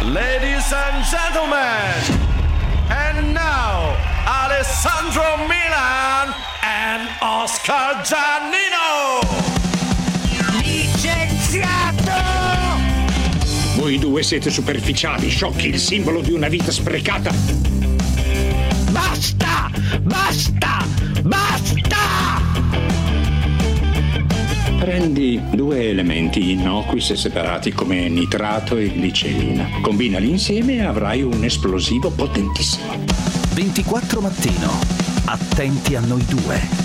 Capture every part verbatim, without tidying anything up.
Ladies and gentlemen, and now Alessandro Milan and Oscar Giannino. Licenziato! Voi due siete superficiali, sciocchi, il simbolo di una vita sprecata. Basta! Basta! Basta! Prendi due elementi innocui se separati come nitrato e glicerina. Combinali insieme e avrai un esplosivo potentissimo. ventiquattro mattino. Attenti a noi due.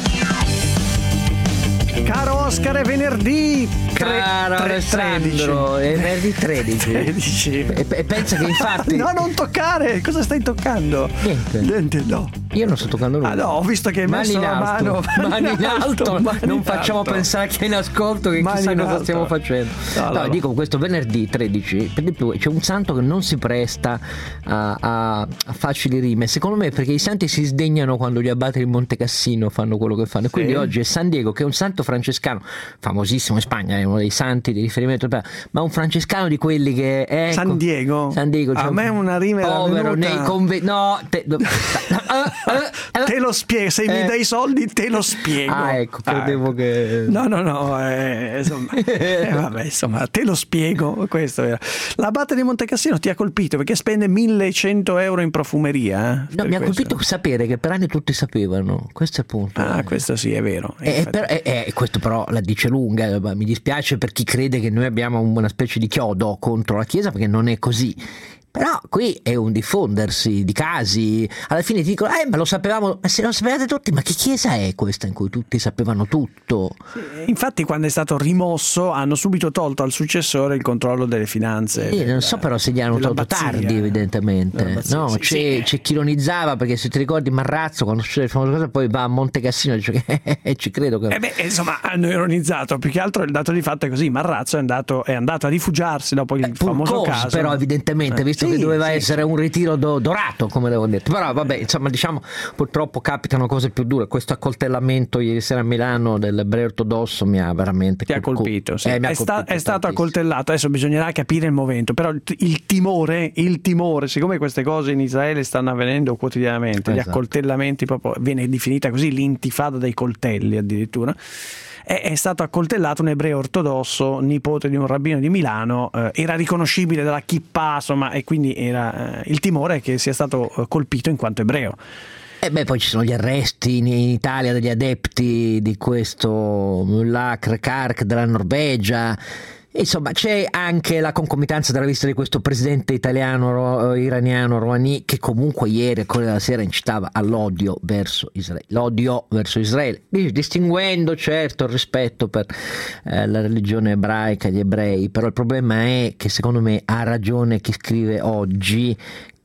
Caro Oscar, è venerdì. Caro Alessandro, è venerdì tredici. tredici. E, e pensa che infatti. No, non toccare. Cosa stai toccando? Niente. Niente, no. Io non sto toccando nulla. Ah no, ho visto che hai mani messo in la alto. mano. Mani, mani in alto. Mani non in facciamo alto. pensare che è in ascolto che Mani chissà in cosa alto. stiamo facendo. No, No, no, no. dico, questo venerdì tredici, per di più, c'è un santo che non si presta a, a, a facili rime. Secondo me perché i santi si sdegnano quando gli abati di Monte Cassino fanno quello che fanno. E quindi Sì. oggi è San Diego, che è un santo francescano, famosissimo in Spagna, è uno dei santi di riferimento, ma un francescano di quelli che è San Diego? San Diego, A cioè, me una rima era povero venuta. nei conventi. No, te, Te lo spiego, se mi Eh. dai i soldi te lo spiego. Ah, ecco, credevo ecco. che. No, no, no, eh, insomma, eh, vabbè, insomma, te lo spiego. Questo era. L'abate di Monte Cassino ti ha colpito perché spende millecento euro in profumeria. Eh, No, mi ha questo. colpito sapere che per anni tutti sapevano, questo è il punto. Ah, questo sì, è vero. E, infatti. per, e- e questo però la dice lunga, mi dispiace per chi crede che noi abbiamo una specie di chiodo contro la Chiesa, perché non è così. Però qui è un diffondersi di casi, alla fine ti dicono, eh ma lo sapevamo, ma se lo sapevate tutti, ma che chiesa è questa in cui tutti sapevano tutto? Infatti quando è stato rimosso hanno subito tolto al successore il controllo delle finanze. Sì, della- non so però se gli hanno tolto dell'abbazia. tardi evidentemente. Dell'abbazia, No, sì, c'è, sì. c'è chi lo ironizzava, perché se ti ricordi Marrazzo quando succede il famoso cosa poi va a Monte Cassino e dice che eh, ci credo che... Eh beh, insomma, hanno ironizzato, più che altro il dato di fatto è così, Marrazzo è andato, è andato a rifugiarsi dopo il Pur famoso cos, caso. però evidentemente, Eh, visto sì, che doveva sì, essere un ritiro do- dorato, come devo dire. Però vabbè, insomma, diciamo, purtroppo capitano cose più dure. Questo accoltellamento ieri sera a Milano dell'ebreo ortodosso mi ha veramente Ti ha col- colpito, sì. eh, mi ha è, sta- colpito è stato tantissimo. accoltellato. Adesso bisognerà capire il momento, però il, il timore, il timore, siccome queste cose in Israele stanno avvenendo quotidianamente, gli Esatto. accoltellamenti, proprio viene definita così l'intifada dei coltelli addirittura. È, è stato accoltellato un ebreo ortodosso, nipote di un rabbino di Milano, eh, era riconoscibile dalla kippah, insomma, e quindi era eh, il timore è che sia stato eh, colpito in quanto ebreo. E beh, poi ci sono gli arresti in in Italia degli adepti di questo Mullah Kark della Norvegia. Insomma, c'è anche la concomitanza della visita di questo presidente italiano ro- iraniano Rouhani, che comunque ieri al Corriere della Sera incitava all'odio verso Israele, l'odio verso Israele, distinguendo certo il rispetto per eh, la religione ebraica, gli ebrei. Però il problema è che secondo me ha ragione chi scrive oggi,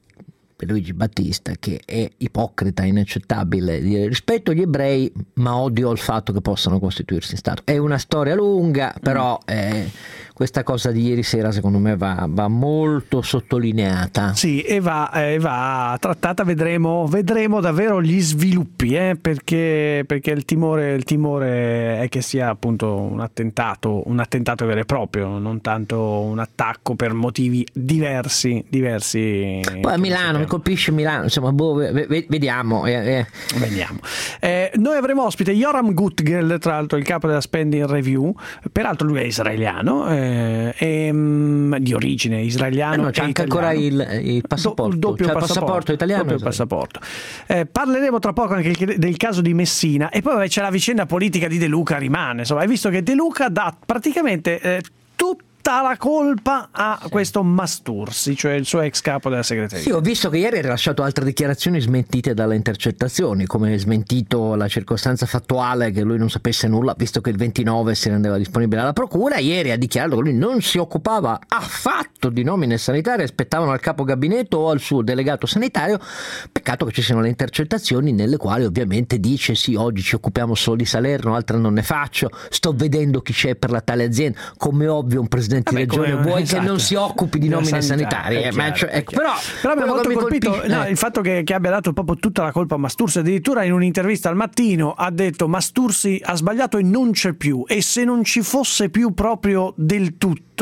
Luigi Battista, che è ipocrita, inaccettabile dire rispetto agli ebrei ma odio il fatto che possano costituirsi in Stato. È una storia lunga, però eh, questa cosa di ieri sera secondo me va, va molto sottolineata. Sì, e va, eh, va trattata, vedremo, vedremo davvero gli sviluppi, eh, perché, perché il timore, il timore è che sia appunto un attentato, un attentato vero e proprio, non tanto un attacco per motivi diversi, diversi. Poi a Milano, mi colpisce Milano, insomma, boh, ve- ve- vediamo. Eh, eh. Vediamo. Eh, noi avremo ospite Yoram Gutgel, tra l'altro il capo della Spending Review, peraltro lui è israeliano, eh, e, mm, di origine israeliano. Eh no, c'è e anche italiano. ancora il, il passaporto, Do- doppio cioè il passaporto, passaporto italiano. doppio passaporto. Eh, parleremo tra poco anche del caso di Messina, e poi vabbè, c'è la vicenda politica di De Luca, rimane, insomma, hai visto che De Luca dà praticamente eh, tutto la colpa a sì. questo Mastursi, cioè il suo ex capo della segreteria. Sì, ho visto che ieri ha rilasciato altre dichiarazioni smentite dalle intercettazioni, come smentito la circostanza fattuale che lui non sapesse nulla, visto che il ventinove si rendeva disponibile alla procura. Ieri ha dichiarato che lui non si occupava affatto di nomine sanitarie, aspettavano al capo gabinetto o al suo delegato sanitario. Peccato che ci siano le intercettazioni nelle quali ovviamente dice sì, oggi ci occupiamo solo di Salerno, altre non ne faccio, sto vedendo chi c'è per la tale azienda. Come ovvio un presidente Vabbè, di regione come, vuoi esatto, che non si occupi di nomine sanitaria, sanitarie, ma cioè, ecco, però, però mi ha molto mi colpito colpisce- no, eh. il fatto che, che abbia dato proprio tutta la colpa a Mastursi. Addirittura in un'intervista al Mattino ha detto Mastursi ha sbagliato e non c'è più, e se non ci fosse più proprio del tutto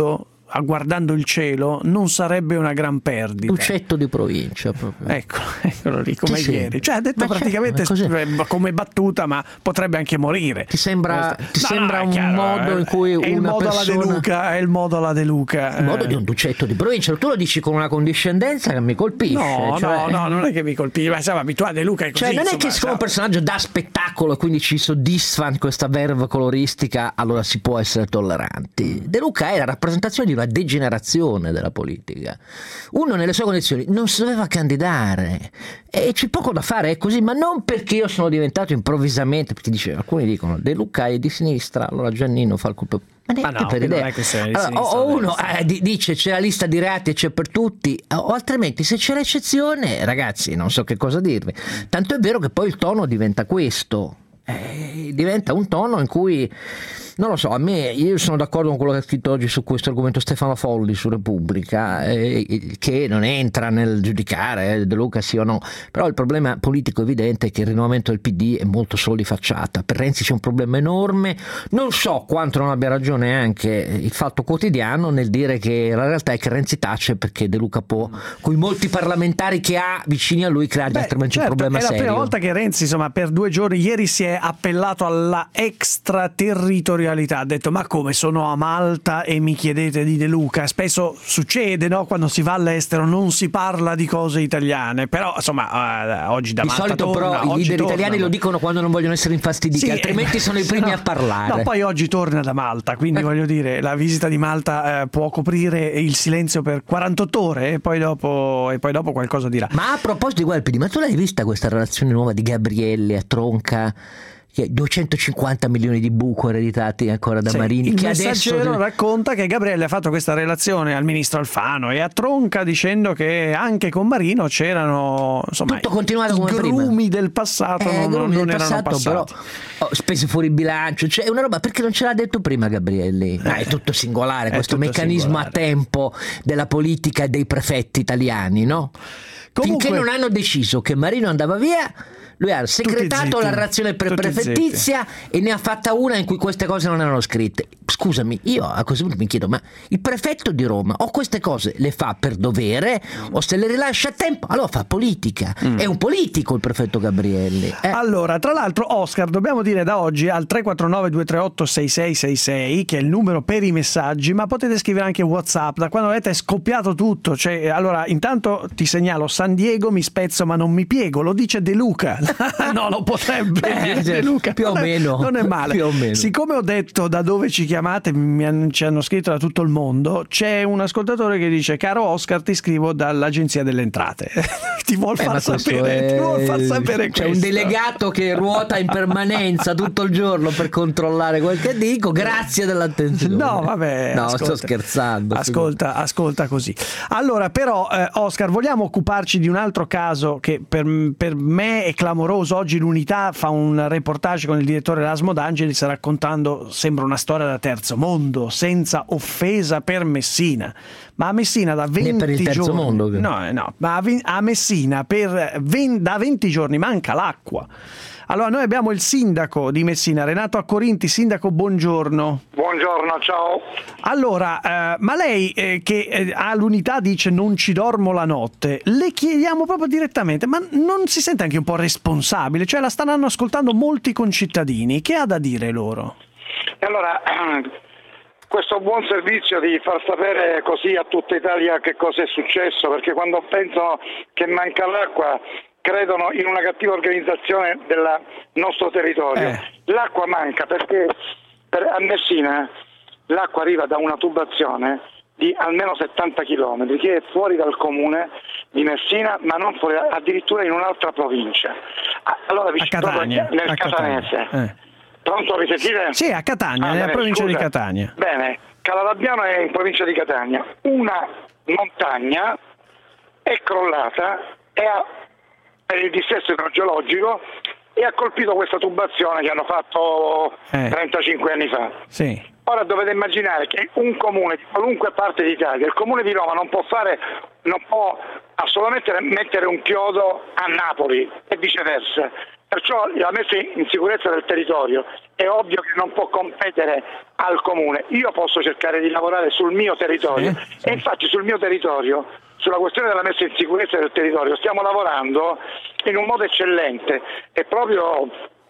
guardando il cielo non sarebbe una gran perdita. Ducetto di provincia proprio. Ecco, eccolo lì come Ti ieri. sembra? Cioè ha detto Ma praticamente certo, come battuta, ma potrebbe anche morire. Ti sembra, ti No, sembra no, è un chiaro, modo è- in cui è una il modo alla persona... De Luca, è il modo alla De Luca. Il modo eh. di un ducetto di provincia, tu lo dici con una condiscendenza che mi colpisce. No, cioè... no, no, non è che mi colpiva, ma siamo abituati a De Luca è così. Cioè, non è insomma, che siccome un siamo- personaggio dà spettacolo e quindi ci soddisfa questa verve coloristica, allora si può essere tolleranti. De Luca è la rappresentazione di una degenerazione della politica. Uno nelle sue condizioni non si doveva candidare e c'è poco da fare, è così, ma non perché io sono diventato improvvisamente, perché dice, alcuni dicono De Luca è di sinistra, allora Giannino fa il colpo. Ma neanche Ma no, per che non idea. è che sei di Allora, sinistra o o di uno destra. eh, di- dice c'è la lista di reati e c'è per tutti, o altrimenti se c'è l'eccezione, ragazzi, non so che cosa dirvi. Tanto è vero che poi il tono diventa questo. Eh, diventa un tono in cui, non lo so, a me, io sono d'accordo con quello che ha scritto oggi su questo argomento Stefano Folli su Repubblica, eh, che non entra nel giudicare eh, De Luca sì o no, però il problema politico evidente è che il rinnovamento del P D è molto solo di facciata. Per Renzi c'è un problema enorme, non so quanto non abbia ragione anche il Fatto Quotidiano nel dire che la realtà è che Renzi tace perché De Luca può, con i molti parlamentari che ha vicini a lui, creargli Beh, altrimenti certo, un problema è la serio. prima volta che Renzi, insomma, per due giorni, ieri si è appellato alla extraterritorialità, ha detto ma come sono a Malta e mi chiedete di De Luca? Spesso succede, no? Quando si va all'estero non si parla di cose italiane, però insomma eh, oggi da Di Malta solito torna, però i oggi leader torna, italiani ma- lo dicono quando non vogliono essere infastiditi, Sì, altrimenti eh, sono i primi no, a parlare. No, poi oggi torna da Malta, quindi voglio dire, la visita di Malta eh, può coprire il silenzio per quarantotto ore e poi dopo, e poi dopo qualcosa dirà. Ma a proposito di Guelpidi, ma tu l'hai vista questa relazione nuova di Gabrielli a Tronca? Che duecentocinquanta milioni di buco ereditati ancora da Sì, Marini. il Che adesso Messaggero deve- racconta che Gabriele ha fatto questa relazione al ministro Alfano e a Tronca dicendo che anche con Marino c'erano insomma Tutto continuato i come grumi prima. del passato Eh, non, grumi non del erano passato, però passati. oh, spese fuori bilancio, cioè è una roba, perché non ce l'ha detto prima Gabrielli? Ah, è tutto singolare È questo tutto meccanismo singolare. a tempo della politica e dei prefetti italiani, no? Comunque- Finché non hanno deciso che Marino andava via, lui ha segretato zitti, la relazione pre- tutti prefettizia e ne ha fatta una in cui queste cose non erano scritte. Scusami, io a questo punto mi chiedo, ma il prefetto di Roma o queste cose le fa per dovere o se le rilascia a tempo, allora fa politica. È un politico il prefetto Gabrielli. Eh. Allora, tra l'altro, Oscar, dobbiamo dire da oggi al tre quattro nove due tre otto sei sei sei sei, che è il numero per i messaggi, ma potete scrivere anche WhatsApp. Da quando avete è scoppiato tutto. Cioè, allora, intanto ti segnalo: San Diego mi spezzo ma non mi piego. Lo dice De Luca. No, lo potrebbe Beh, dire De Luca. più o Non è- meno. Non è male. Più o meno. Siccome ho detto da dove ci chiamate, mi han- ci hanno scritto da tutto il mondo, c'è un ascoltatore che dice: caro Oscar, ti scrivo dall'Agenzia delle Entrate. Ti vuol Eh, far ma questo sapere, è- ti vuol far sapere c'è un questo. delegato che ruota in permanenza tutto il giorno per controllare quel che dico. Grazie dell'attenzione. No, vabbè, no, ascolta. sto scherzando. Ascolta, ascolta così. Allora, però, eh, Oscar, vogliamo occuparci di un altro caso che per, per me è clamoroso. Oggi l'Unità fa un reportage con il direttore Erasmo D'Angelis raccontando, sembra una storia da terzo mondo, senza offesa per Messina. Ma a Messina da venti per il terzo giorni, mondo, che- no, eh, no, ma a, ve- a Messina per ven- da venti giorni manca l'acqua. Allora, noi abbiamo il sindaco di Messina, Renato Accorinti. Sindaco, buongiorno. Buongiorno, ciao. Allora, eh, ma lei eh, che eh, all'Unità dice non ci dormo la notte, le chiediamo proprio direttamente, ma non si sente anche un po' responsabile? Cioè la stanno ascoltando molti concittadini, che ha da dire loro? E allora, questo buon servizio di far sapere così a tutta Italia che cosa è successo, perché quando pensano che manca l'acqua credono in una cattiva organizzazione del nostro territorio. Eh. L'acqua manca perché per, a Messina l'acqua arriva da una tubazione di almeno settanta chilometri che è fuori dal comune di Messina, ma non fuori, addirittura in un'altra provincia. Ah, Allora, A vicino- Catania. proprio nel a Catania. Catanese. Eh. Pronto, mi sentite? Sì, a Catania, Ah, nella bene, provincia scusa. di Catania. Bene, Calalabbiano è in provincia di Catania. Una montagna è crollata e ha, per il dissesto idrogeologico e ha colpito questa tubazione che hanno fatto Eh. trentacinque anni fa. Sì. Ora dovete immaginare che un comune di qualunque parte d'Italia, il comune di Roma non può fare, non può assolutamente mettere un chiodo a Napoli e viceversa. Perciò la messa in sicurezza del territorio è ovvio che non può competere al comune. Io posso cercare di lavorare sul mio territorio, sì, sì. E infatti sul mio territorio, sulla questione della messa in sicurezza del territorio, stiamo lavorando in un modo eccellente e proprio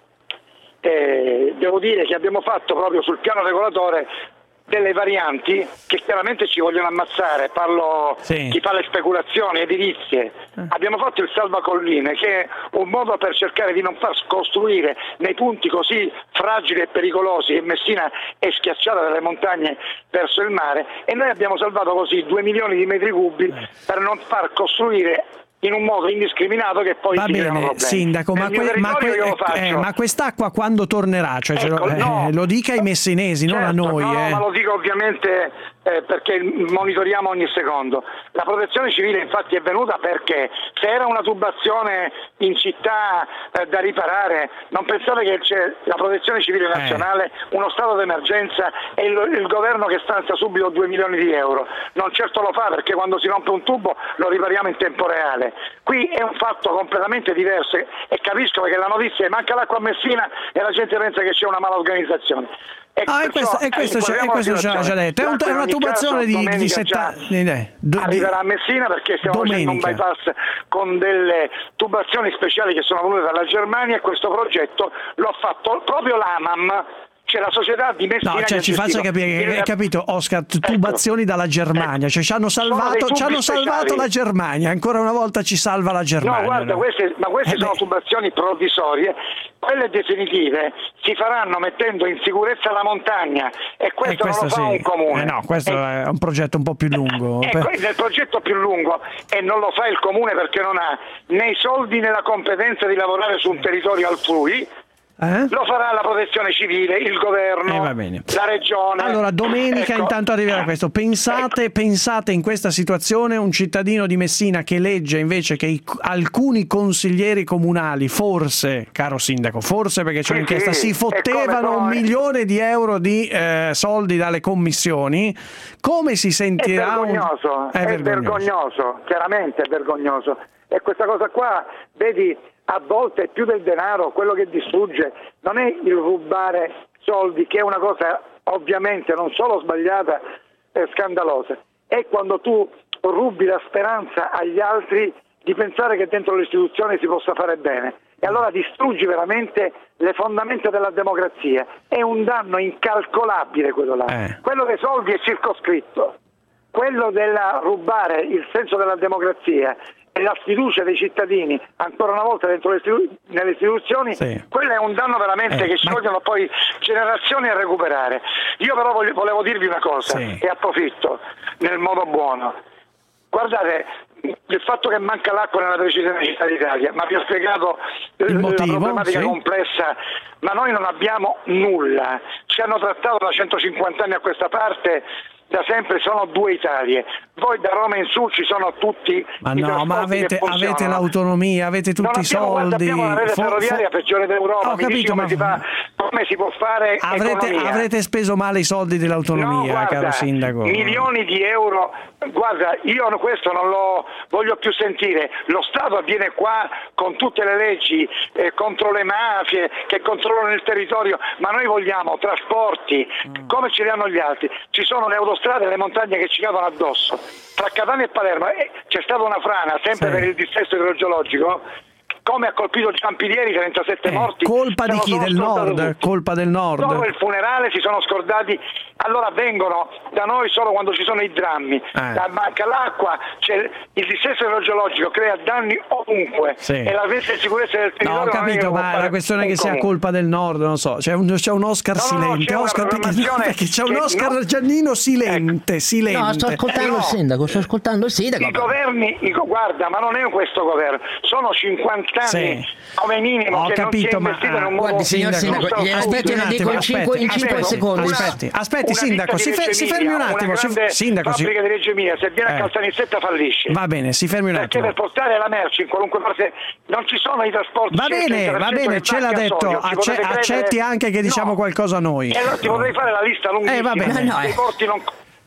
eh, devo dire che abbiamo fatto proprio sul piano regolatore delle varianti che chiaramente ci vogliono ammazzare, parlo sì. Chi fa le speculazioni edilizie. Eh. Abbiamo fatto il salvacolline, che è un modo per cercare di non far costruire nei punti così fragili e pericolosi, e Messina è schiacciata dalle montagne verso il mare, e noi abbiamo salvato così due milioni di metri cubi eh. per non far costruire in un modo indiscriminato che poi va si creano bene, problemi. Sindaco, ma, que- ma, que- eh, ma quest'acqua quando tornerà? Cioè, ecco, lo, eh, no, lo dica ai messinesi, certo, non a noi. No, eh. ma lo dico ovviamente eh, perché monitoriamo ogni secondo. La protezione civile infatti è venuta perché se era una tubazione in città eh, da riparare, non pensate che c'è la protezione civile nazionale, eh. uno stato d'emergenza e il, il governo che stanzia subito due milioni di euro. Non certo lo fa, perché quando si rompe un tubo lo ripariamo in tempo reale. Qui è un fatto completamente diverso e capisco perché la notizia è manca l'acqua a Messina e la gente pensa che c'è una mala organizzazione. E ah, e questo, e questo, c'è, e questo ci ha già detto. È, un, è una tubazione di, di setta... Arriverà a Messina perché stiamo domenica. facendo un bypass con delle tubazioni speciali che sono venute dalla Germania, e questo progetto l'ho fatto proprio l'AMAM. C'è la società di Messina. No, cioè ci faccia capire, che, hai capito, Oscar, tubazioni ecco. dalla Germania, cioè ci hanno salvato, ci hanno salvato la Germania, ancora una volta ci salva la Germania. No, guarda, no? queste, ma queste eh sono beh. tubazioni provvisorie, quelle definitive si faranno mettendo in sicurezza la montagna, e questo, eh, questo non lo fa sì. un comune. Eh no, questo eh, è un progetto un po' più lungo. Eh, per... Nel progetto più lungo, e non lo fa il comune perché non ha né i soldi né la competenza di lavorare su un territorio altrui. Eh? Lo farà la protezione civile, il governo, eh, va bene. la regione. Allora domenica ecco. intanto arriverà questo. Pensate, ecco. pensate in questa situazione un cittadino di Messina che legge invece che i, alcuni consiglieri comunali, forse, caro sindaco, forse perché c'è sì, un'inchiesta, sì. si fottevano un milione di euro di eh, soldi dalle commissioni. Come si sentirà? È vergognoso, un... è, è vergognoso. vergognoso, chiaramente è vergognoso. E questa cosa qua, vedi, a volte è più del denaro, quello che distrugge non è il rubare soldi, che è una cosa ovviamente non solo sbagliata e scandalosa, è quando tu rubi la speranza agli altri di pensare che dentro le istituzioni si possa fare bene, e allora distruggi veramente le fondamenta della democrazia. È un danno incalcolabile quello là. Eh. Quello dei soldi è circoscritto, quello della rubare il senso della democrazia e la sfiducia dei cittadini ancora una volta dentro le istitu- nelle istituzioni, sì. quello è un danno veramente eh, che ci ma... vogliono poi generazioni a recuperare. Io però voglio, volevo dirvi una cosa, sì. e approfitto nel modo buono. Guardate, il fatto che manca l'acqua nella tredicesima città d'Italia, ma vi ho spiegato il motivo, la problematica sì. complessa, ma noi non abbiamo nulla. Ci hanno trattato da centocinquanta anni a questa parte da sempre, sono due Italie. Voi da Roma in su ci sono tutti ma i no, ma avete, avete l'autonomia, avete tutti i soldi. Abbiamo la rete for, ferroviaria for... peggiore d'Europa. Ho capito, come, ma... si fa, come si può fare avrete, avrete speso male i soldi dell'autonomia, no, guarda, caro sindaco. Milioni di euro. Guarda, io questo non lo voglio più sentire. Lo Stato avviene qua con tutte le leggi eh, contro le mafie che controllano il territorio, ma noi vogliamo trasporti mm. come ce li hanno gli altri. Ci sono le autostrade e le montagne che ci cadono addosso. Tra Catania e Palermo eh, c'è stata una frana, sempre sì. per il dissesto idrogeologico, come ha colpito Giampilieri, trentasette eh, morti. Colpa di chi? Del nord? Tutti. Colpa del nord. Dopo il funerale si sono scordati, allora vengono da noi solo quando ci sono i drammi, eh. manca l'acqua, c'è il dissesto idrogeologico, crea danni ovunque, sì. e la messa in sicurezza del territorio. No, ho capito, ma la questione è che sia colpa del nord, non so, c'è un, c'è un Oscar no, silente, no, Oscar, perché, perché c'è un Oscar no. Giannino silente, ecco. silente. No, sto ascoltando eh no. il sindaco, sto ascoltando il sindaco. I governi, i, guarda, ma non è questo governo, sono cinquanta anni sì. come minimo ho che capito, non si è investito ma, in un modo. Guardi, signor sindaco, gliene aspetti una dico in cinque secondi. Aspetti, aspetti sindaco, si, fer- si fermi un attimo. Una grande sindaco, fabbrica si... di Reggio Emilia, se viene eh. a Caltanissetta fallisce. Va bene, si fermi un attimo. Perché per portare la merce in qualunque parte non ci sono i trasporti. Va bene, va bene, ce l'ha detto, acce- accetti anche che diciamo no. qualcosa a noi. E allora ti potrei fare la lista lunghissima eh, va bene. dei porti non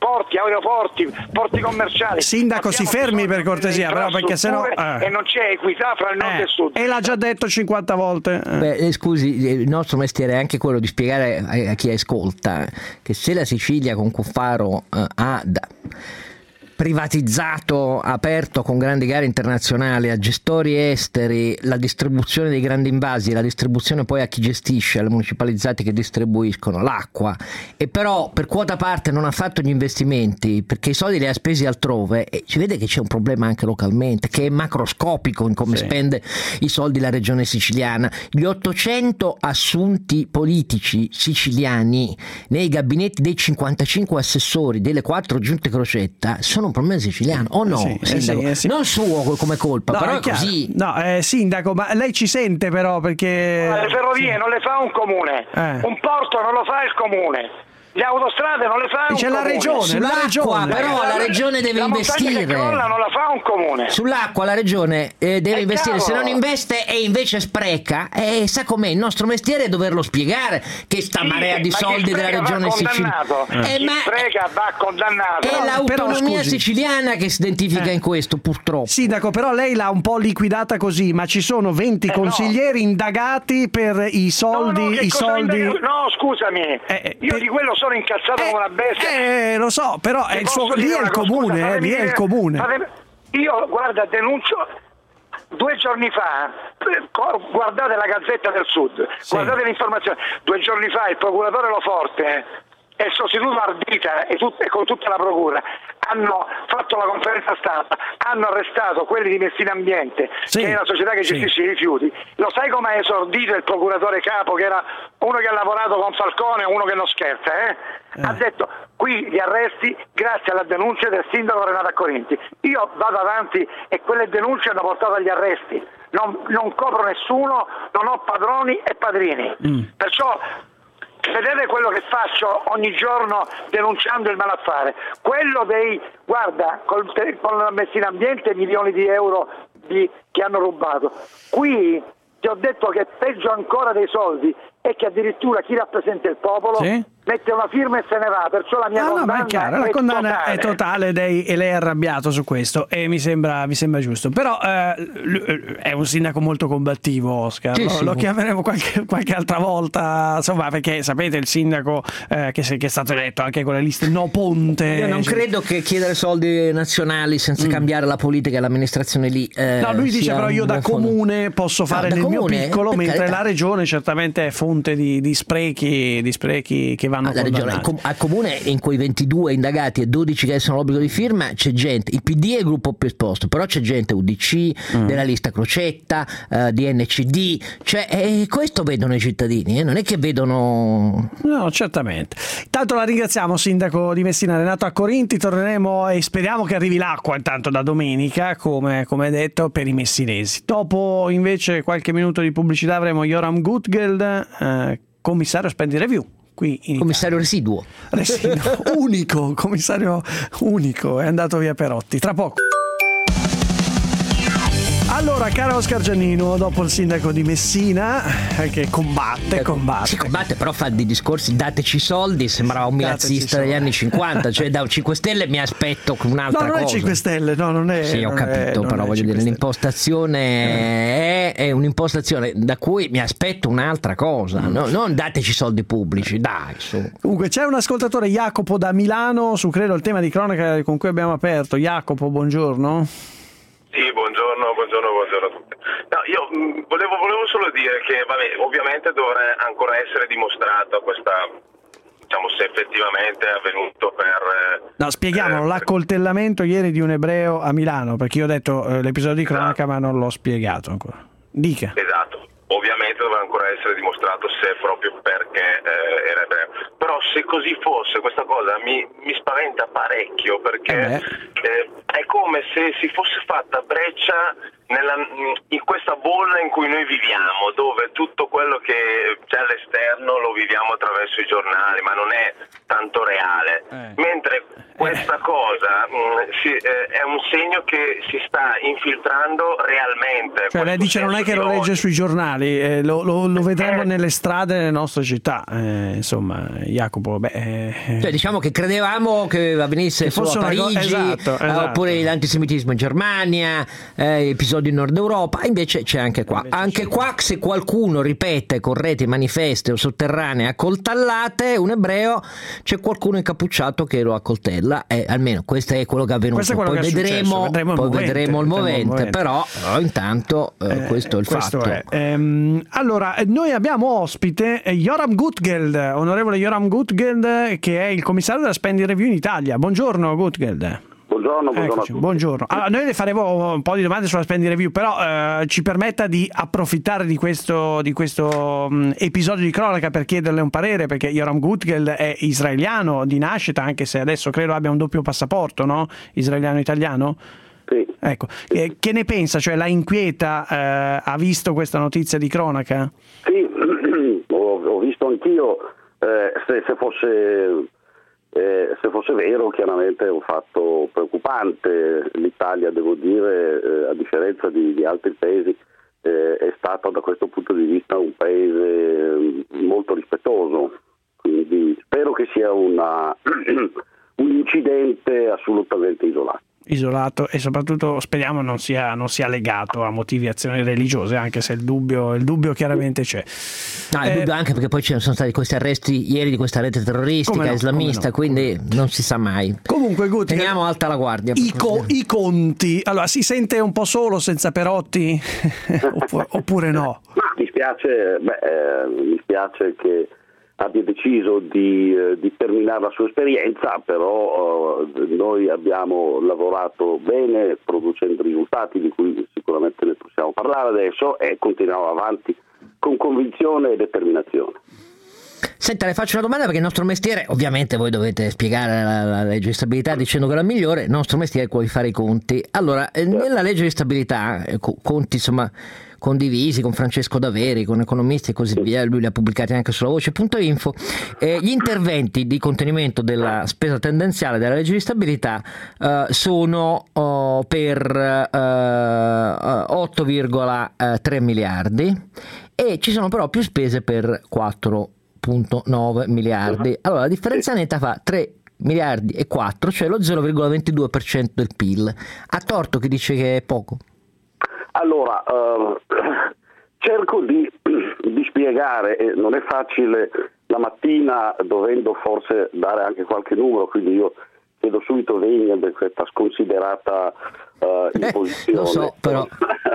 porti, aeroporti, porti commerciali. Sindaco, si fermi per cortesia, però, perché sennò eh. e non c'è equità fra il nord eh. e il sud. E l'ha già detto cinquanta volte. Eh. Beh, eh, scusi, il nostro mestiere è anche quello di spiegare a, a chi ascolta che se la Sicilia con Cuffaro eh, ha da, privatizzato, aperto con grandi gare internazionali a gestori esteri la distribuzione dei grandi invasi e la distribuzione poi a chi gestisce, alle municipalizzate che distribuiscono l'acqua, e però per quota parte non ha fatto gli investimenti perché i soldi li ha spesi altrove, e si vede che c'è un problema anche localmente che è macroscopico in come sì. spende i soldi la regione siciliana. Gli ottocento assunti politici siciliani nei gabinetti dei cinquantacinque assessori delle quattro giunte Crocetta sono un problema siciliano, o no? Eh sì, Sindaco? eh sì, eh sì. Non suo come colpa, No, però è è chiaro. così. No, eh, Sindaco, ma lei ci sente però perché... Le ferrovie non le fa un comune, Eh. un porto non lo fa il comune, le autostrade non le fa un C'è la comune. regione, la Sull'acqua, regione. però la regione deve la montagna investire. che crolla non la fa un comune. Sull'acqua la regione eh, deve Eh, investire, se cavolo. non investe e invece spreca, e sa com'è, il nostro mestiere è doverlo spiegare che sta Sì, marea di ma chi soldi della spreca regione va siciliana. condannato. Eh, Chi ma spreca va condannato. è Però- l'autonomia però, scusi. siciliana che si identifica Eh. in questo, purtroppo. Sindaco, però lei l'ha un po' liquidata così, ma ci sono venti Eh, consiglieri indagati per i soldi, no, no, che i cosa soldi... indaga- No, scusami, Eh, io per- di quello sono incazzato Eh, come una bestia. eh, lo so, però è Ti il suo- posso lì dire è il una cosa? comune, Scusa, eh, fatemi lì è il dire- comune. fatemi- Io, guarda, denuncio due giorni fa, eh, co- guardate la Gazzetta del Sud, Sì. guardate l'informazione, due giorni fa il procuratore Loforte e il sostituto Ardita e, tut- e con tutta la procura hanno fatto la conferenza stampa, hanno arrestato quelli di Messina Ambiente, Sì, che è la società che sì. gestisce i rifiuti. Lo sai come ha esordito il procuratore capo, che era uno che ha lavorato con Falcone, uno che non scherza, eh? Ha detto: qui gli arresti grazie alla denuncia del sindaco Renato Accorinti. Io vado avanti e quelle denunce hanno portato agli arresti. Non, non copro nessuno, non ho padroni e padrini. Perciò vedete quello che faccio ogni giorno denunciando il malaffare, quello dei, guarda, col, con la Messina Ambiente milioni di euro di, che hanno rubato. Qui ti ho detto che peggio ancora dei soldi è che addirittura chi rappresenta il popolo Sì. mette una firma e se ne va, perciò la mia Ah, no, condanna ma è chiaro, la condanna totale. è totale ed è- e lei è arrabbiato su questo e mi sembra, mi sembra giusto. Però eh, l- è un sindaco molto combattivo, Oscar. Sì, lo, sì. lo chiameremo qualche, qualche altra volta, insomma, perché sapete il sindaco eh, che, se- che è stato eletto anche con le liste no ponte. Io non cioè- credo che chiedere soldi nazionali senza cambiare la politica e l'amministrazione lì. eh, No, lui dice sia però io un da buon fondo. comune posso fare da nel mio comune, piccolo, per mentre carità. la regione certamente è fonte di, di sprechi, di sprechi che vanno La regione, condannati. com- al comune, in quei ventidue indagati e dodici che sono l'obbligo di firma, c'è gente, il P D è il gruppo più esposto, però c'è gente U D C, Mm. della lista Crocetta, eh, di N C D, cioè eh, questo vedono i cittadini, eh, non è che vedono. No, certamente. Intanto la ringraziamo, sindaco di Messina Renato Accorinti. Torneremo e speriamo che arrivi l'acqua intanto da domenica, come, come detto, per i messinesi. Dopo invece qualche minuto di pubblicità avremo Joram Gutgeld, eh, commissario Spendi Review. Qui in Commissario residuo. Italia. Residuo unico, commissario unico, è andato via Perotti. Tra poco. Allora, caro Oscar Giannino, dopo il sindaco di Messina, eh, che combatte, combatte. Si combatte, però fa dei discorsi, dateci i soldi, sembrava un Dateci milazzista i degli soldi. anni cinquanta, cioè da un cinque Stelle mi aspetto un'altra No, non cosa. è cinque Stelle, no, non è. Sì, ho non capito, è- non però è voglio cinque dire, Stelle. l'impostazione è, è un'impostazione da cui mi aspetto un'altra cosa, no? Non dateci soldi pubblici, dai, su. Comunque c'è un ascoltatore, Jacopo da Milano, su credo il tema di cronaca con cui abbiamo aperto. Jacopo, buongiorno. Sì, buongiorno, buongiorno, buongiorno a tutti. No, io mh, volevo, volevo solo dire che, vabbè, ovviamente dovrà ancora essere dimostrato questa, diciamo, se effettivamente è avvenuto per... No, spieghiamolo, eh, l'accoltellamento ieri di un ebreo a Milano, perché io ho detto eh, l'episodio di cronaca ma non l'ho spiegato ancora. Dica. Esatto, ovviamente dovrà ancora essere dimostrato se proprio perché eh, era ebreo. Però se così fosse, questa cosa mi, mi spaventa parecchio, perché Eh eh, è come se si fosse fatta breccia nella, in questa bolla in cui noi viviamo, dove tutto quello che c'è all'esterno lo viviamo attraverso i giornali, ma non è tanto reale, eh. mentre questa cosa mh, si, eh, è un segno che si sta infiltrando realmente. Cioè lei dice non è che lo legge sui giornali, eh, lo, lo, lo vedremo eh. nelle strade delle nostre città, eh, insomma Jacopo, beh, eh. cioè, diciamo che credevamo che avvenisse solo a Parigi, esatto, esatto. Eh, oppure l'antisemitismo in Germania, eh, episodi in Nord Europa, invece c'è anche qua. Invece anche c'è. Qua se qualcuno ripete con reti manifeste o sotterranee accoltellate un ebreo, c'è qualcuno incappucciato che lo accoltella, eh, almeno questo è quello che è avvenuto. È poi, che vedremo, vedremo, poi movente, vedremo il movente, però, però intanto eh, questo è il questo fatto. È. Ehm, allora, noi abbiamo ospite Yoram Gutgeld, onorevole Yoram Gutgeld, che è il commissario della Spending Review in Italia. Buongiorno Gutgeld. Buongiorno, buongiorno a tutti. Buongiorno. Allora, noi le faremo un po' di domande sulla Spending Review, però eh, ci permetta di approfittare di questo, di questo mh, episodio di cronaca per chiederle un parere, perché Yoram Gutgeld è israeliano di nascita, anche se adesso credo abbia un doppio passaporto, no? Israeliano-italiano? Sì. Ecco. Eh, che ne pensa? Cioè la inquieta? Eh, ha visto questa notizia di cronaca? Sì, ho, ho visto anch'io, eh, se, se fosse... Eh, se fosse vero, chiaramente è un fatto preoccupante. L'Italia, devo dire, eh, a differenza di, di altri paesi, eh, è stato da questo punto di vista un paese molto rispettoso. Quindi spero che sia una, un incidente assolutamente isolato. Isolato e soprattutto speriamo non sia, non sia legato a motivazioni religiose, anche se il dubbio, il dubbio chiaramente c'è. No, il eh, dubbio anche perché poi ci sono stati questi arresti ieri di questa rete terroristica no, islamista, no, quindi non si sa mai. Comunque Gutgeld, teniamo alta la guardia. I, co- I conti, allora si sente un po' solo senza Perotti oppure, oppure no? Ma mi spiace, beh, eh, mi spiace che abbia deciso di, eh, di terminare la sua esperienza, però eh, noi abbiamo lavorato bene producendo risultati di cui sicuramente ne possiamo parlare adesso e continuiamo avanti con convinzione e determinazione. Senta, le faccio una domanda perché il nostro mestiere, ovviamente voi dovete spiegare la, la legge di stabilità dicendo che è la migliore, il nostro mestiere è quello di fare i conti. Allora, eh, nella legge di stabilità, eh, conti insomma condivisi con Francesco Daveri, con economisti e così via, lui li ha pubblicati anche sulla voce punto info, eh, gli interventi di contenimento della spesa tendenziale della legge di stabilità eh, sono oh, per eh, otto virgola tre miliardi e ci sono però più spese per quattro virgola nove miliardi. Allora la differenza netta fa tre miliardi e quattro, cioè lo zero virgola ventidue per cento del P I L. Ha torto chi dice che è poco? Allora, uh, cerco di, di spiegare, e non è facile la mattina dovendo forse dare anche qualche numero, quindi io chiedo subito venia per questa sconsiderata uh, imposizione. Eh, lo so, però.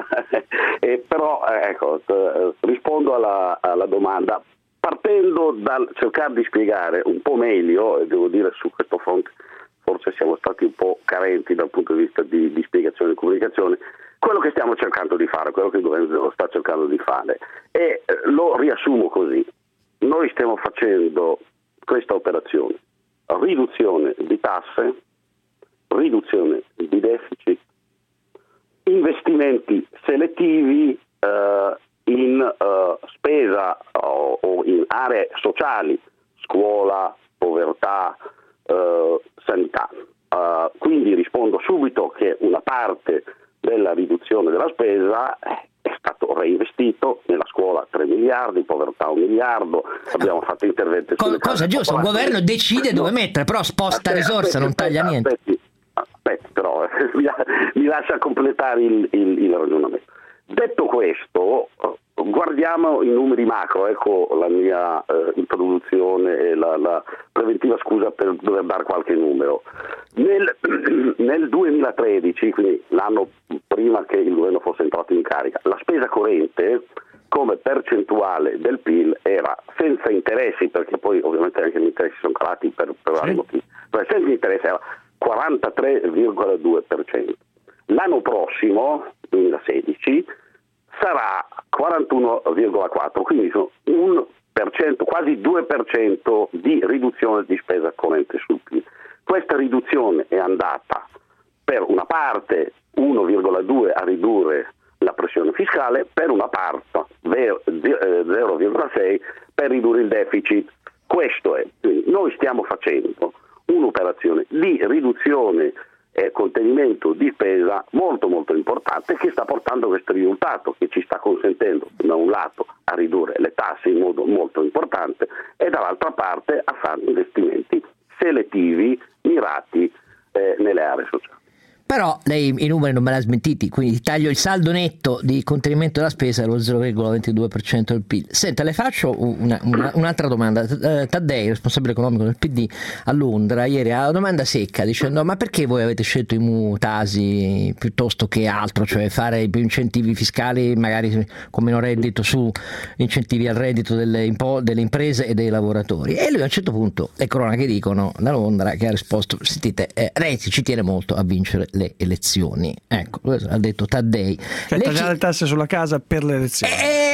e, però ecco, t- rispondo alla, alla domanda partendo dal cercare di spiegare un po' meglio, e devo dire su questo fronte forse siamo stati un po' carenti dal punto di vista di, di spiegazione e comunicazione, quello che stiamo cercando di fare, quello che il governo sta cercando di fare, e eh, lo riassumo così: noi stiamo facendo questa operazione, riduzione di tasse, riduzione di deficit, investimenti selettivi eh, in eh, spesa o, o in aree sociali, scuola, povertà, eh, sanità. Uh, quindi rispondo subito che una parte della riduzione della spesa è stato reinvestito nella scuola tre miliardi, povertà un miliardo, abbiamo fatto interventi Co- sulle cosa giusta, il governo decide dove mettere, però sposta aspetti, risorse, aspetti, non taglia aspetti, niente. Aspetti, aspetti però eh, mi lascia completare il, il, il ragionamento. Detto questo, guardiamo i numeri macro, ecco la mia eh, introduzione e la, la preventiva scusa per dover dare qualche numero. Nel, nel duemilatredici, quindi l'anno prima che il governo fosse entrato in carica, la spesa corrente come percentuale del P I L era senza interessi, perché poi ovviamente anche gli interessi sono calati per, per vari motivi, ma senza interessi era quarantatré virgola due per cento. L'anno prossimo, duemilasedici, sarà quarantuno virgola quattro, quindi sono un per cento, quasi due per cento di riduzione di spesa corrente sul P I L. Questa riduzione è andata per una parte uno virgola due a ridurre la pressione fiscale, per una parte zero virgola sei per ridurre il deficit. Questo è, quindi noi stiamo facendo un'operazione di riduzione e contenimento di spesa molto molto importante, che sta portando questo risultato, che ci sta consentendo da un lato a ridurre le tasse in modo molto importante e dall'altra parte a fare investimenti selettivi, mirati eh, nelle aree sociali. Però lei i numeri non me l'ha smentiti, quindi taglio il saldo netto di contenimento della spesa dello zero virgola ventidue per cento del P I L. Senta, le faccio una, una, un'altra domanda. Taddei, responsabile economico del P D a Londra, ieri ha una domanda secca dicendo: ma perché voi avete scelto i Mutasi piuttosto che altro, cioè fare più incentivi fiscali magari con meno reddito su incentivi al reddito delle, impo- delle imprese e dei lavoratori? E lui a un certo punto, le cronache dicono da Londra, che ha risposto: sentite, eh, Renzi ci tiene molto a vincere le elezioni. Ecco, ha detto Taddei. Cioè, tagliare ci... le tasse sulla casa per le elezioni.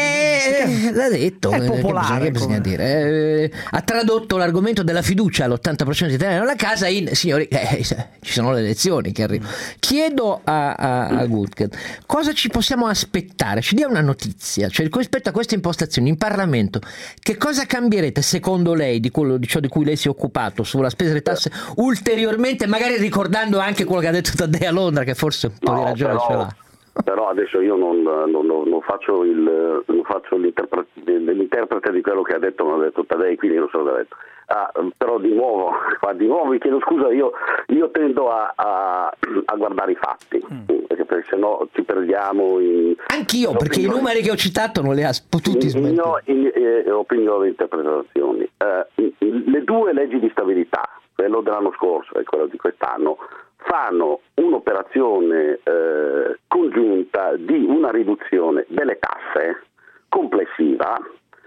Eh, l'ha detto. È popolare. Che bisogna, che bisogna dire? Eh, ha tradotto l'argomento della fiducia all'ottanta per cento di italiani nella casa in signori, eh, ci sono le elezioni che arrivano. Chiedo a, a, a Gutken, cosa ci possiamo aspettare? Ci dia una notizia, cioè rispetto a queste impostazioni in Parlamento, che cosa cambierete secondo lei di quello di ciò di cui lei si è occupato sulla spesa delle tasse ulteriormente, magari ricordando anche quello che ha detto Taddei a Londra, che forse un po' no, di ragione però, ce l'ha. Però adesso io non, non, non faccio, il, non faccio l'interprete, l'interprete di quello che ha detto, non ha detto Taddei, quindi non so cosa ha detto. Ah, però di nuovo, di nuovo vi chiedo scusa, io, io tendo a, a, a guardare i fatti, mm. perché, perché se no ci perdiamo in... Anch'io, in perché i numeri che ho citato non li ha potuti smettere. In, in, in, in opinioni e interpretazioni. Eh, in, in, le due leggi di stabilità, quello dell'anno scorso e quello di quest'anno, fanno un'operazione eh, congiunta di una riduzione delle tasse complessiva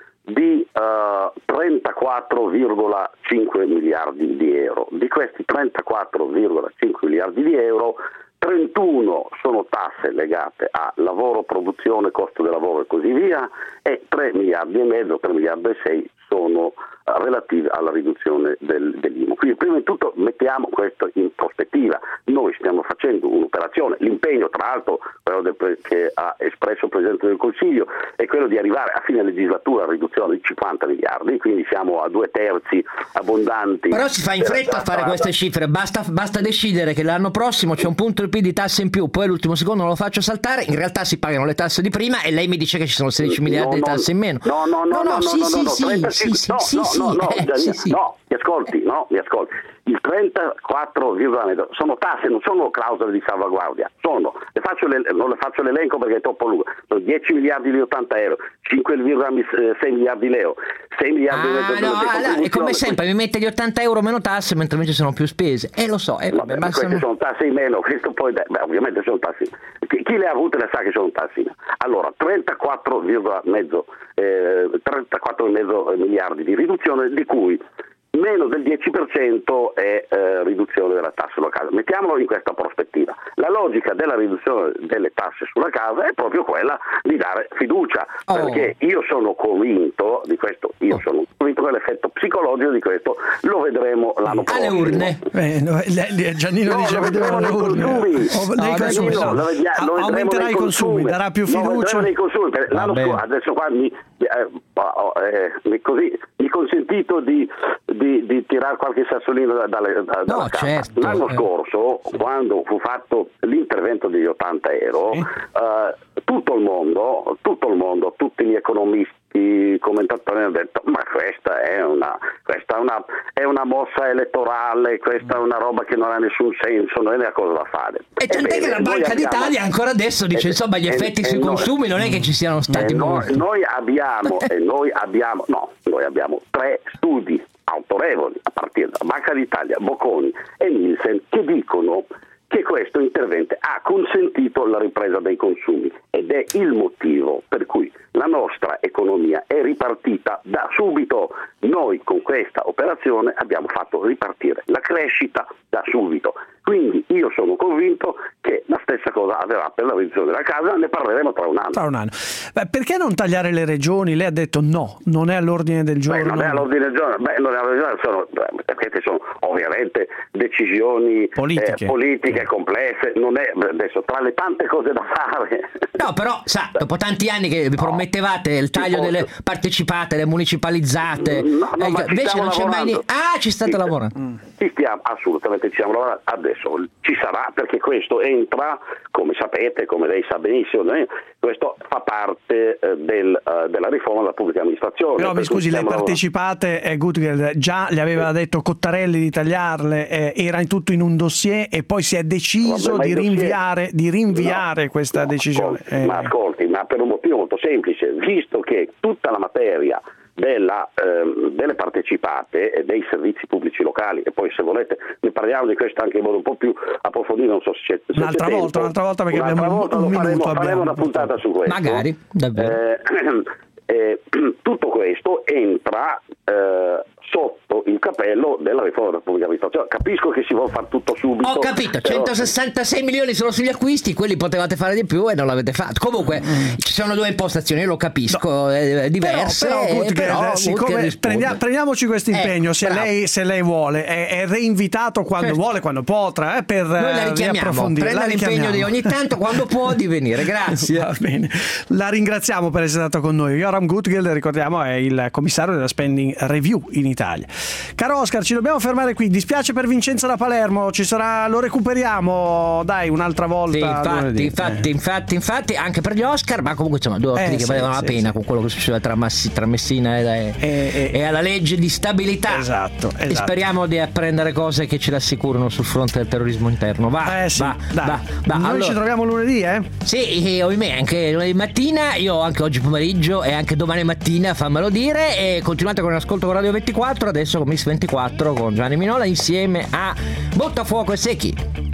di uh, trentaquattro virgola cinque miliardi di euro. Di questi trentaquattro virgola cinque miliardi di euro, trentuno sono tasse legate a lavoro, produzione, costo del lavoro e così via, e tre miliardi e mezzo, tre miliardi e sei sono relative alla riduzione del, dell'I M U. Quindi prima di tutto mettiamo questo in prospettiva. Noi stiamo facendo un'operazione, l'impegno tra l'altro quello del, che ha espresso il Presidente del Consiglio è quello di arrivare a fine legislatura a riduzione di cinquanta miliardi, quindi siamo a due terzi abbondanti. Però si fa in fretta a fare queste cifre, basta, basta decidere che l'anno prossimo c'è un punto di P I L di tasse in più, poi l'ultimo secondo non lo faccio saltare, in realtà si pagano le tasse di prima e lei mi dice che ci sono sedici miliardi no, di tasse in meno. No, no, no, no, no, sì, no, sì, no, sì, trentacinque, sì, no, sì, no, sì, no, no, eh, Gianni, sì, sì. no, mi ascolti, no, mi ascolti. Il trentaquattro virgola nove sono tasse, non sono clausole di salvaguardia, sono, le faccio le, non le faccio l'elenco perché è troppo lungo, sono dieci miliardi di ottanta euro, cinque virgola sei miliardi di euro, sei miliardi ah, e mezzo no, di allora, e come sempre mi mette gli ottanta euro meno tasse mentre invece sono più spese, e eh, lo so, eh, no, vabbè, beh, basta... queste sono tasse in meno, questo poi, beh, ovviamente sono tasse in meno. Chi, chi le ha avute le sa che sono tasse in meno. Allora, trentaquattro virgola cinque miliardi di riduzione, di cui meno del dieci per cento è eh, riduzione della tassa sulla casa. Mettiamolo in questa prospettiva. La logica della riduzione delle tasse sulla casa è proprio quella di dare fiducia, oh. perché io sono convinto di questo, io oh. sono convinto che l'effetto psicologico di questo lo vedremo l'anno prossimo. Alle urne. Eh, no, lei, Giannino no, dice vedremo alle urne. Oh, lei no, consumi, no, no. Lo lo aumenterà i consumi, darà più fiducia. No, nei consumi. L'anno scorso, adesso qua mi, eh, eh, così, mi consentito di, di, di tirare qualche sassolino da, da, da, dalla no, casa. certo. L'anno scorso, quando fu fatto l'intervento degli ottanta euro, sì. eh, tutto il mondo, tutto il mondo, tutti gli economisti, commentatori hanno detto: ma questa è una, questa è una, è una mossa elettorale, questa è una roba che non ha nessun senso, non è una cosa da fare. E tant'è Ebbene, che la Banca abbiamo, d'Italia ancora adesso dice: e, insomma, gli effetti e, sui e consumi noi, non è che ci siano stati molti. Noi, noi abbiamo, e noi abbiamo, no, noi abbiamo tre studi autorevoli a partire da Banca d'Italia, Bocconi e Nielsen che dicono che questo intervento ha consentito la ripresa dei consumi ed è il motivo per cui la nostra economia è ripartita da subito. Noi con questa operazione abbiamo fatto ripartire la crescita da subito. Quindi io sono convinto che che la stessa cosa avverrà per la riduzione della casa, ne parleremo tra un anno. Tra un anno. Beh, perché non tagliare le regioni? Lei ha detto no, non è all'ordine del giorno. Beh, non è all'ordine del giorno, beh, non è all'ordine del giorno, sono, perché sono ovviamente decisioni politiche, eh, politiche complesse, non è adesso tra le tante cose da fare. No, però sa, dopo tanti anni che vi promettevate il taglio delle partecipate, le municipalizzate, no, no, eh, ma invece non c'è mai ni- Ah, ci state ci, lavorando. Mm. Ci stiamo, assolutamente ci stiamo lavorando. Adesso ci sarà, perché questo entra, come sapete, come lei sa benissimo, eh, questo fa parte eh, del, uh, della riforma della pubblica amministrazione. Però mi scusi, le partecipate, eh, Gutgeld già le aveva detto Cottarelli di tagliarle, eh, era in tutto in un dossier e poi si è deciso Vabbè, di rinviare, dossier... di rinviare no, questa no, decisione. Ascolti, eh. Ma ascolti, ma per un motivo molto semplice, visto che tutta la materia della, ehm, delle partecipate e dei servizi pubblici locali, e poi se volete ne parliamo di questo anche in modo un po' più approfondito, non so se c'è, se un'altra c'è volta, tempo. un'altra volta perché un'altra abbiamo volta un, un faremo, minuto faremo abbiamo. una puntata su questo. Magari, davvero. Eh, eh, tutto questo entra eh, sotto il capello della riforma della pubblica amministrazione. Capisco che si vuole fare tutto subito. Ho capito, però... centosessantasei milioni solo sugli acquisti, quelli potevate fare di più e non l'avete fatto. Comunque mm. ci sono due impostazioni, io lo capisco, no. eh, diverse. Però, però, Gutgeld, però siccome prendia, prendiamoci questo impegno, eh, se, lei, se lei vuole, è, è reinvitato quando certo. vuole, quando potrà, eh, per Noi la richiamiamo, prenda l'impegno di ogni tanto quando può di venire, grazie. Va bene, la ringraziamo per essere stato con noi. Yoram Gutgeld, ricordiamo, è il commissario della Spending Review in Italia. Caro Oscar, ci dobbiamo fermare qui. Dispiace per Vincenzo da Palermo, ci sarà, lo recuperiamo, dai, un'altra volta. Sì, infatti, infatti, eh. infatti, infatti, anche per gli Oscar, ma comunque insomma, due ospiti eh, che sì, valevano sì, la pena sì. con quello che succedeva tra, Massi, tra Messina e, e, e alla legge di stabilità. Esatto, esatto. E speriamo di apprendere cose che ci rassicurano sul fronte del terrorismo interno. Va, eh sì, va, dai. va, va. Noi allora, ci troviamo lunedì, eh? Sì, ohimè, anche lunedì mattina, io anche oggi pomeriggio e anche domani mattina, fammelo dire, e continuate con l'ascolto con Radio ventiquattro, adesso con Miss ventiquattro con Gianni Minola insieme a Bottafuoco e Secchi.